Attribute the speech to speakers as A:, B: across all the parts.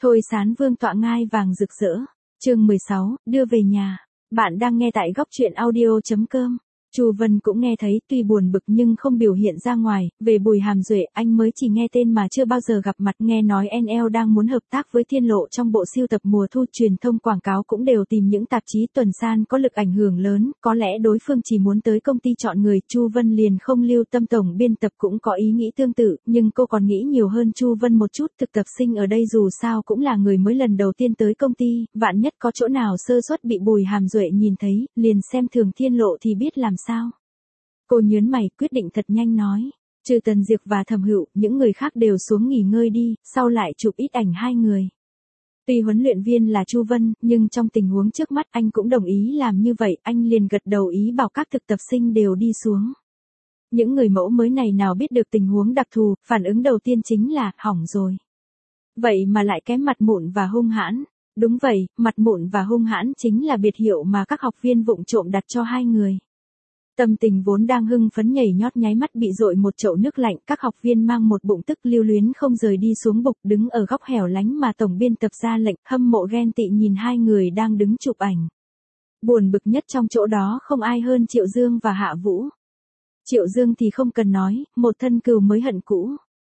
A: Thôi Sán Vương tọa ngai vàng rực rỡ. Chương 16, đưa về nhà. Bạn đang nghe tại góc truyện audio.com. Chu Vân cũng nghe thấy, tuy buồn bực nhưng không biểu hiện ra ngoài. Về Bùi Hàm Duệ, anh mới chỉ nghe tên mà chưa bao giờ gặp mặt. Nghe nói NL đang muốn hợp tác với Thiên Lộ trong bộ sưu tập mùa thu, truyền thông quảng cáo cũng đều tìm những tạp chí tuần san có lực ảnh hưởng lớn. Có lẽ đối phương chỉ muốn tới công ty chọn người. Chu Vân liền không lưu tâm. Tổng biên tập cũng có ý nghĩ tương tự, nhưng cô còn nghĩ nhiều hơn Chu Vân một chút. Thực tập sinh ở đây dù sao cũng là người mới lần đầu tiên tới công ty, vạn nhất có chỗ nào sơ suất bị Bùi Hàm Duệ nhìn thấy, liền xem thường Thiên Lộ thì biết làm sao. Cô nhớn mày, quyết định thật nhanh nói. Trừ Tần Diệp và Thẩm Hựu, những người khác đều xuống nghỉ ngơi đi, sau lại chụp ít ảnh hai người. Tuy huấn luyện viên là Chu Vân, nhưng trong tình huống trước mắt anh cũng đồng ý làm như vậy, anh liền gật đầu ý bảo các thực tập sinh đều đi xuống. Những người mẫu mới này nào biết được tình huống đặc thù, phản ứng đầu tiên chính là, hỏng rồi. Vậy mà lại kém mặt mụn và hung hãn. Đúng vậy, mặt mụn và hung hãn chính là biệt hiệu mà các học viên vụng trộm đặt cho hai người. Tâm tình vốn đang hưng phấn nhảy nhót nháy mắt bị dội một chậu nước lạnh, các học viên mang một bụng tức lưu luyến không rời đi xuống bục, đứng ở góc hẻo lánh mà tổng biên tập ra lệnh, hâm mộ ghen tị nhìn hai người đang đứng chụp ảnh. Buồn bực nhất trong chỗ đó không ai hơn Triệu Dương và Hạ Vũ. Triệu Dương thì không cần nói, một thân cừu mới hận cũ.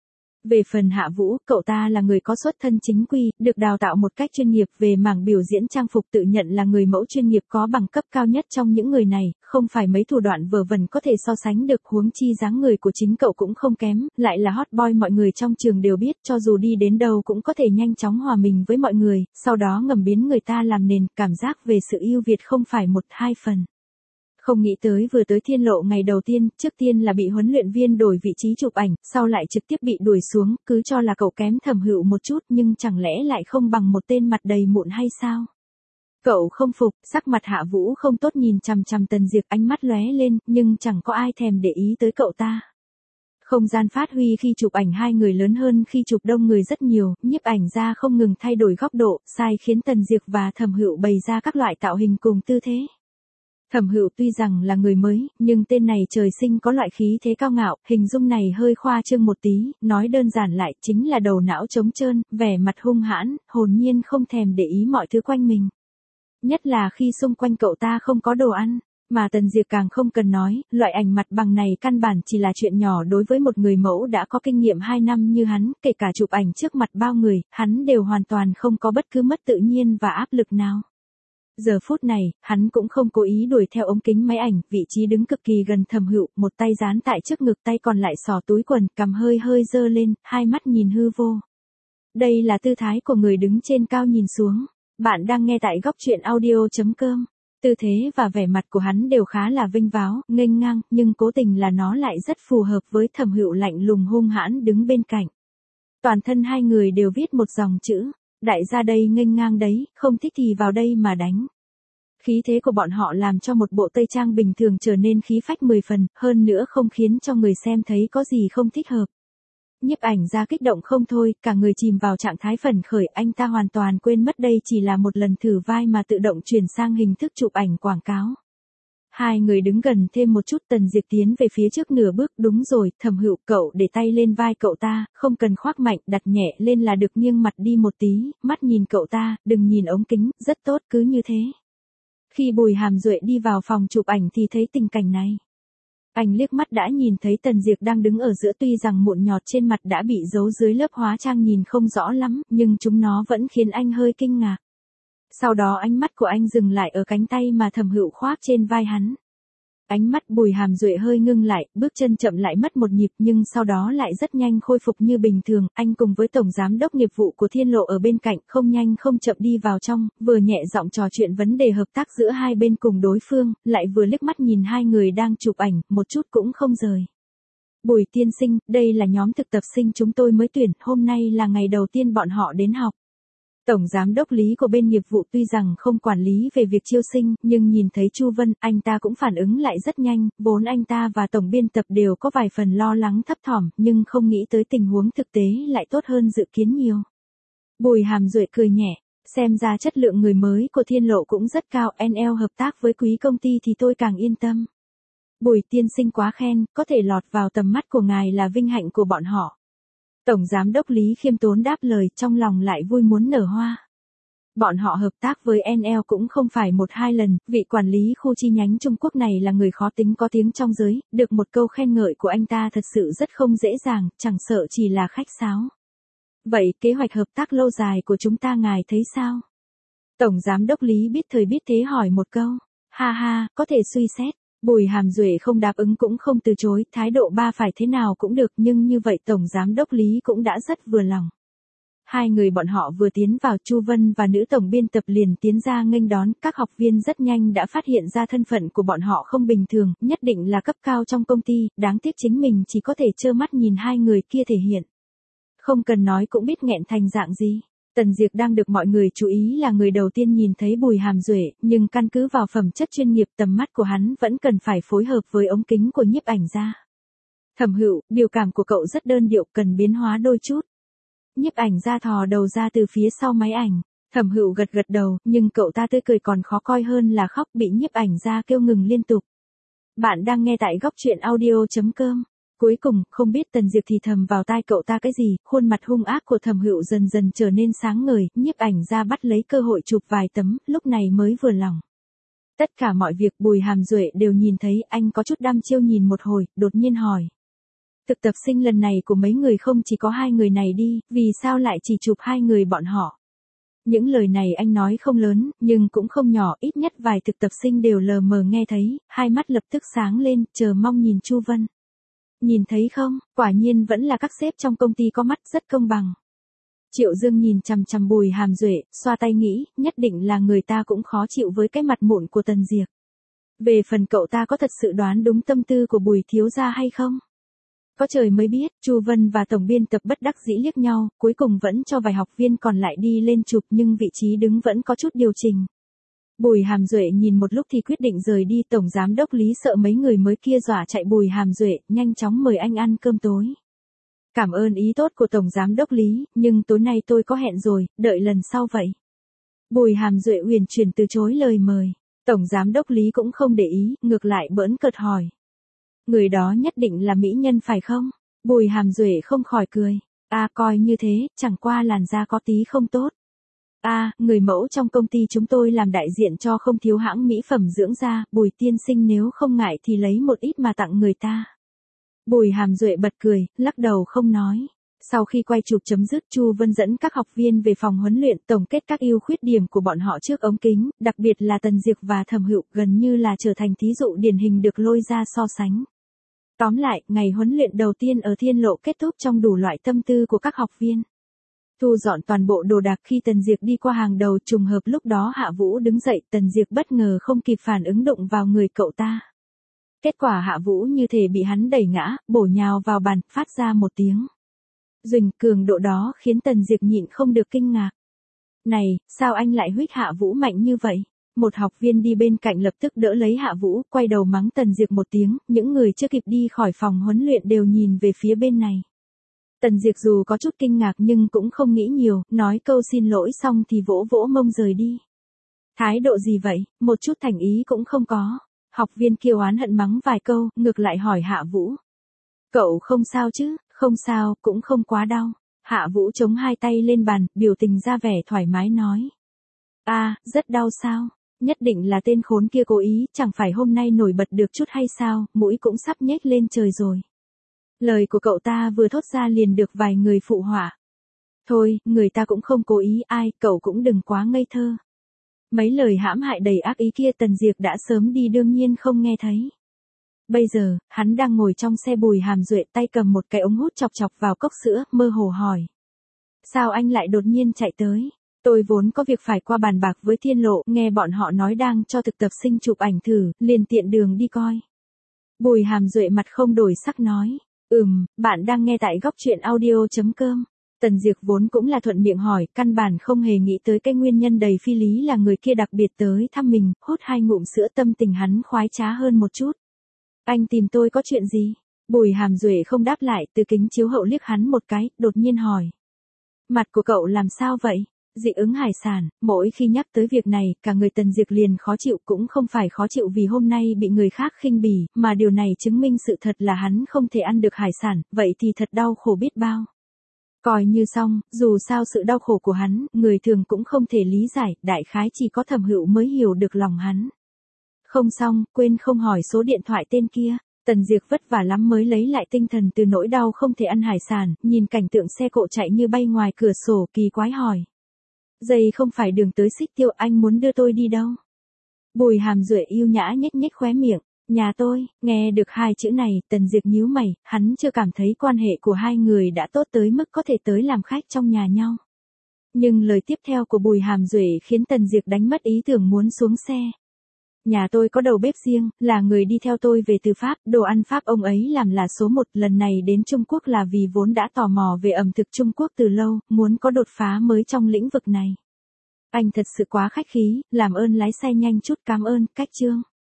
A: Về phần Hạ Vũ, cậu ta là người có xuất thân chính quy, được đào tạo một cách chuyên nghiệp về mảng biểu diễn trang phục, tự nhận là người mẫu chuyên nghiệp có bằng cấp cao nhất trong những người này, không phải mấy thủ đoạn vớ vẩn có thể so sánh được, huống chi dáng người của chính cậu cũng không kém, lại là hot boy mọi người trong trường đều biết, cho dù đi đến đâu cũng có thể nhanh chóng hòa mình với mọi người, sau đó ngầm biến người ta làm nền, cảm giác về sự ưu việt không phải một hai phần. Không nghĩ tới vừa tới Thiên Lộ ngày đầu tiên, trước tiên là bị huấn luyện viên đổi vị trí chụp ảnh, sau lại trực tiếp bị đuổi xuống, cứ cho là cậu kém Thẩm Hựu một chút, nhưng chẳng lẽ lại không bằng một tên mặt đầy mụn hay sao? Cậu không phục, sắc mặt Hạ Vũ không tốt nhìn chằm chằm Tần Diệp, ánh mắt lóe lên, nhưng chẳng có ai thèm để ý tới cậu ta. Không gian phát huy khi chụp ảnh hai người lớn hơn khi chụp đông người rất nhiều, nhiếp ảnh ra không ngừng thay đổi góc độ, sai khiến Tần Diệp và Thẩm Hựu bày ra các loại tạo hình cùng tư thế. Thẩm Hựu tuy rằng là người mới, nhưng tên này trời sinh có loại khí thế cao ngạo, hình dung này hơi khoa trương một tí, nói đơn giản lại chính là đầu não trống trơn, vẻ mặt hung hãn, hồn nhiên không thèm để ý mọi thứ quanh mình. Nhất là khi xung quanh cậu ta không có đồ ăn, mà Tần Diệp càng không cần nói, loại ảnh mặt bằng này căn bản chỉ là chuyện nhỏ đối với một người mẫu đã có kinh nghiệm 2 năm như hắn, kể cả chụp ảnh trước mặt bao người, hắn đều hoàn toàn không có bất cứ mất tự nhiên và áp lực nào. Giờ phút này, hắn cũng không cố ý đuổi theo ống kính máy ảnh, vị trí đứng cực kỳ gần Thẩm Hựu, một tay dán tại trước ngực, tay còn lại xỏ túi quần, cằm hơi hơi dơ lên, hai mắt nhìn hư vô. Đây là tư thái của người đứng trên cao nhìn xuống. Bạn đang nghe tại góc truyện audio.com. Tư thế và vẻ mặt của hắn đều khá là vênh váo, nghênh ngang, nhưng cố tình là nó lại rất phù hợp với Thẩm Hựu lạnh lùng hung hãn đứng bên cạnh. Toàn thân hai người đều viết một dòng chữ. Đại gia đây nghênh ngang đấy, không thích thì vào đây mà đánh. Khí thế của bọn họ làm cho một bộ tây trang bình thường trở nên khí phách 10 phần, hơn nữa không khiến cho người xem thấy có gì không thích hợp. Nhiếp ảnh ra kích động không thôi, cả người chìm vào trạng thái phấn khởi, anh ta hoàn toàn quên mất đây chỉ là một lần thử vai mà tự động chuyển sang hình thức chụp ảnh quảng cáo. Hai người đứng gần thêm một chút, Tần Diệp tiến về phía trước nửa bước, đúng rồi, Thẩm Hựu, cậu để tay lên vai cậu ta, không cần khoác mạnh, đặt nhẹ lên là được, nghiêng mặt đi một tí, mắt nhìn cậu ta, đừng nhìn ống kính, rất tốt, cứ như thế. Khi Bùi Hàm Duệ đi vào phòng chụp ảnh thì thấy tình cảnh này. Anh liếc mắt đã nhìn thấy Tần Diệp đang đứng ở giữa, tuy rằng mụn nhọt trên mặt đã bị giấu dưới lớp hóa trang nhìn không rõ lắm, nhưng chúng nó vẫn khiến anh hơi kinh ngạc. Sau đó ánh mắt của anh dừng lại ở cánh tay mà Thẩm Hựu khoác trên vai hắn. Ánh mắt Bùi Hàm Duệ hơi ngưng lại, bước chân chậm lại mất một nhịp, nhưng sau đó lại rất nhanh khôi phục như bình thường. Anh cùng với Tổng Giám đốc nghiệp vụ của Thiên Lộ ở bên cạnh, không nhanh không chậm đi vào trong, vừa nhẹ giọng trò chuyện vấn đề hợp tác giữa hai bên cùng đối phương, lại vừa liếc mắt nhìn hai người đang chụp ảnh, một chút cũng không rời. Bùi tiên sinh, đây là nhóm thực tập sinh chúng tôi mới tuyển, hôm nay là ngày đầu tiên bọn họ đến học. Tổng giám đốc Lý của bên nghiệp vụ tuy rằng không quản lý về việc chiêu sinh, nhưng nhìn thấy Chu Vân, anh ta cũng phản ứng lại rất nhanh, vốn anh ta và tổng biên tập đều có vài phần lo lắng thấp thỏm, nhưng không nghĩ tới tình huống thực tế lại tốt hơn dự kiến nhiều. Bùi Hàm Duệ cười nhẹ, xem ra chất lượng người mới của Thiên Lộ cũng rất cao, NL hợp tác với quý công ty thì tôi càng yên tâm. Bùi tiên sinh quá khen, có thể lọt vào tầm mắt của ngài là vinh hạnh của bọn họ. Tổng Giám đốc Lý khiêm tốn đáp lời, trong lòng lại vui muốn nở hoa. Bọn họ hợp tác với NL cũng không phải một hai lần, vị quản lý khu chi nhánh Trung Quốc này là người khó tính có tiếng trong giới, được một câu khen ngợi của anh ta thật sự rất không dễ dàng, chẳng sợ chỉ là khách sáo. Vậy kế hoạch hợp tác lâu dài của chúng ta ngài thấy sao? Tổng Giám đốc Lý biết thời biết thế hỏi một câu. Ha ha, có thể suy xét. Bùi Hàm Duệ không đáp ứng cũng không từ chối, thái độ ba phải thế nào cũng được, nhưng như vậy Tổng Giám đốc Lý cũng đã rất vừa lòng. Hai người bọn họ vừa tiến vào, Chu Vân và nữ tổng biên tập liền tiến ra nghênh đón, các học viên rất nhanh đã phát hiện ra thân phận của bọn họ không bình thường, nhất định là cấp cao trong công ty, đáng tiếc chính mình chỉ có thể trơ mắt nhìn hai người kia thể hiện. Không cần nói cũng biết nghẹn thành dạng gì. Tần Diệp đang được mọi người chú ý là người đầu tiên nhìn thấy Bùi Hàm Duệ, nhưng căn cứ vào phẩm chất chuyên nghiệp tầm mắt của hắn vẫn cần phải phối hợp với ống kính của nhiếp ảnh gia. Thẩm Hựu, biểu cảm của cậu rất đơn điệu, cần biến hóa đôi chút. Nhiếp ảnh gia thò đầu ra từ phía sau máy ảnh. Thẩm Hựu gật gật đầu, nhưng cậu ta tươi cười còn khó coi hơn là khóc, bị nhiếp ảnh gia kêu ngừng liên tục. Bạn đang nghe tại góc truyện audio.com. Cuối cùng, không biết Tần Diệp thì thầm vào tai cậu ta cái gì, khuôn mặt hung ác của Thẩm Hựu dần dần trở nên sáng ngời, nhiếp ảnh gia bắt lấy cơ hội chụp vài tấm, lúc này mới vừa lòng. Tất cả mọi việc Bùi Hàm Duệ đều nhìn thấy, anh có chút đăm chiêu nhìn một hồi, đột nhiên hỏi. Thực tập sinh lần này của mấy người không chỉ có hai người này đi, vì sao lại chỉ chụp hai người bọn họ? Những lời này anh nói không lớn, nhưng cũng không nhỏ, ít nhất vài thực tập sinh đều lờ mờ nghe thấy, hai mắt lập tức sáng lên, chờ mong nhìn Chu Vân. Nhìn thấy không, quả nhiên vẫn là các sếp trong công ty có mắt, rất công bằng. Triệu Dương nhìn chằm chằm Bùi Hàm Duệ, xoa tay nghĩ, nhất định là người ta cũng khó chịu với cái mặt mụn của Tần Diệp. Về phần cậu ta có thật sự đoán đúng tâm tư của Bùi thiếu gia hay không? Có trời mới biết, Chu Vân và tổng biên tập bất đắc dĩ liếc nhau, cuối cùng vẫn cho vài học viên còn lại đi lên chụp, nhưng vị trí đứng vẫn có chút điều chỉnh. Bùi Hàm Duệ nhìn một lúc thì quyết định rời đi. Tổng Giám đốc Lý sợ mấy người mới kia dọa chạy Bùi Hàm Duệ, nhanh chóng mời anh ăn cơm tối. Cảm ơn ý tốt của Tổng Giám đốc Lý, nhưng tối nay tôi có hẹn rồi, đợi lần sau vậy. Bùi Hàm Duệ uyển chuyển từ chối lời mời. Tổng Giám đốc Lý cũng không để ý, ngược lại bỡn cợt hỏi. Người đó nhất định là mỹ nhân phải không? Bùi Hàm Duệ không khỏi cười. Coi như thế, chẳng qua làn da có tí không tốt. Người mẫu trong công ty chúng tôi làm đại diện cho không thiếu hãng mỹ phẩm dưỡng da, Bùi tiên sinh nếu không ngại thì lấy một ít mà tặng người ta. Bùi Hàm Duệ bật cười, lắc đầu không nói. Sau khi quay chụp chấm dứt, Chu Vân dẫn các học viên về phòng huấn luyện, tổng kết các ưu khuyết điểm của bọn họ trước ống kính, đặc biệt là Tần Diệp và Thẩm Hựu, gần như là trở thành thí dụ điển hình được lôi ra so sánh. Tóm lại, ngày huấn luyện đầu tiên ở Thiên Lộ kết thúc trong đủ loại tâm tư của các học viên. Thu dọn toàn bộ đồ đạc, khi Tần Diệp đi qua hàng đầu, trùng hợp lúc đó Hạ Vũ đứng dậy, Tần Diệp bất ngờ không kịp phản ứng đụng vào người cậu ta. Kết quả Hạ Vũ như thể bị hắn đẩy ngã, bổ nhào vào bàn, phát ra một tiếng duỳnh, cường độ đó khiến Tần Diệp nhịn không được kinh ngạc. Này, sao anh lại huých Hạ Vũ mạnh như vậy? Một học viên đi bên cạnh lập tức đỡ lấy Hạ Vũ, quay đầu mắng Tần Diệp một tiếng, những người chưa kịp đi khỏi phòng huấn luyện đều nhìn về phía bên này. Tần Diệp dù có chút kinh ngạc nhưng cũng không nghĩ nhiều, nói câu xin lỗi xong thì vỗ vỗ mông rời đi. Thái độ gì vậy, một chút thành ý cũng không có. Học viên kia oán hận mắng vài câu, ngược lại hỏi Hạ Vũ. Cậu không sao chứ? Không sao, cũng không quá đau. Hạ Vũ chống hai tay lên bàn, biểu tình ra vẻ thoải mái nói. Rất đau sao? Nhất định là tên khốn kia cố ý, chẳng phải hôm nay nổi bật được chút hay sao, mũi cũng sắp nhếch lên trời rồi. Lời của cậu ta vừa thốt ra liền được vài người phụ họa. Thôi, người ta cũng không cố ý, cậu cũng đừng quá ngây thơ. Mấy lời hãm hại đầy ác ý kia Tần Diệp đã sớm đi đương nhiên không nghe thấy. Bây giờ, hắn đang ngồi trong xe Bùi Hàm Duệ, tay cầm một cái ống hút chọc chọc vào cốc sữa, mơ hồ hỏi. Sao anh lại đột nhiên chạy tới? Tôi vốn có việc phải qua bàn bạc với Thiên Lộ, nghe bọn họ nói đang cho thực tập sinh chụp ảnh thử, liền tiện đường đi coi. Bùi Hàm Duệ mặt không đổi sắc nói. Bạn đang nghe tại góc truyện audio.com. Tần Diệp vốn cũng là thuận miệng hỏi, căn bản không hề nghĩ tới cái nguyên nhân đầy phi lý là người kia đặc biệt tới thăm mình, hút hai ngụm sữa, tâm tình hắn khoái trá hơn một chút. Anh tìm tôi có chuyện gì? Bùi Hàm Duệ không đáp lại, từ kính chiếu hậu liếc hắn một cái, đột nhiên hỏi. Mặt của cậu làm sao vậy? Dị ứng hải sản, mỗi khi nhắc tới việc này, cả người Tần Diệp liền khó chịu, cũng không phải khó chịu vì hôm nay bị người khác khinh bỉ, mà điều này chứng minh sự thật là hắn không thể ăn được hải sản, vậy thì thật đau khổ biết bao. Coi như xong, dù sao sự đau khổ của hắn, người thường cũng không thể lý giải, đại khái chỉ có Thẩm Hựu mới hiểu được lòng hắn. Không xong, quên không hỏi số điện thoại tên kia. Tần Diệp vất vả lắm mới lấy lại tinh thần từ nỗi đau không thể ăn hải sản, nhìn cảnh tượng xe cộ chạy như bay ngoài cửa sổ, kỳ quái hỏi. Dây không phải đường tới Xích Tiêu, anh muốn đưa tôi đi đâu? Bùi Hàm Duệ yêu nhã nhếch nhếch khóe miệng. Nhà tôi. Nghe được hai chữ này, Tần Diệp nhíu mày, hắn chưa cảm thấy quan hệ của hai người đã tốt tới mức có thể tới làm khách trong nhà nhau. Nhưng lời tiếp theo của Bùi Hàm Duệ khiến Tần Diệp đánh mất ý tưởng muốn xuống xe. Nhà tôi có đầu bếp riêng, là người đi theo tôi về từ Pháp, đồ ăn Pháp ông ấy làm là số 1, lần này đến Trung Quốc là vì vốn đã tò mò về ẩm thực Trung Quốc từ lâu, muốn có đột phá mới trong lĩnh vực này. Anh thật sự quá khách khí, làm ơn lái xe nhanh chút, cảm ơn, cách Trương.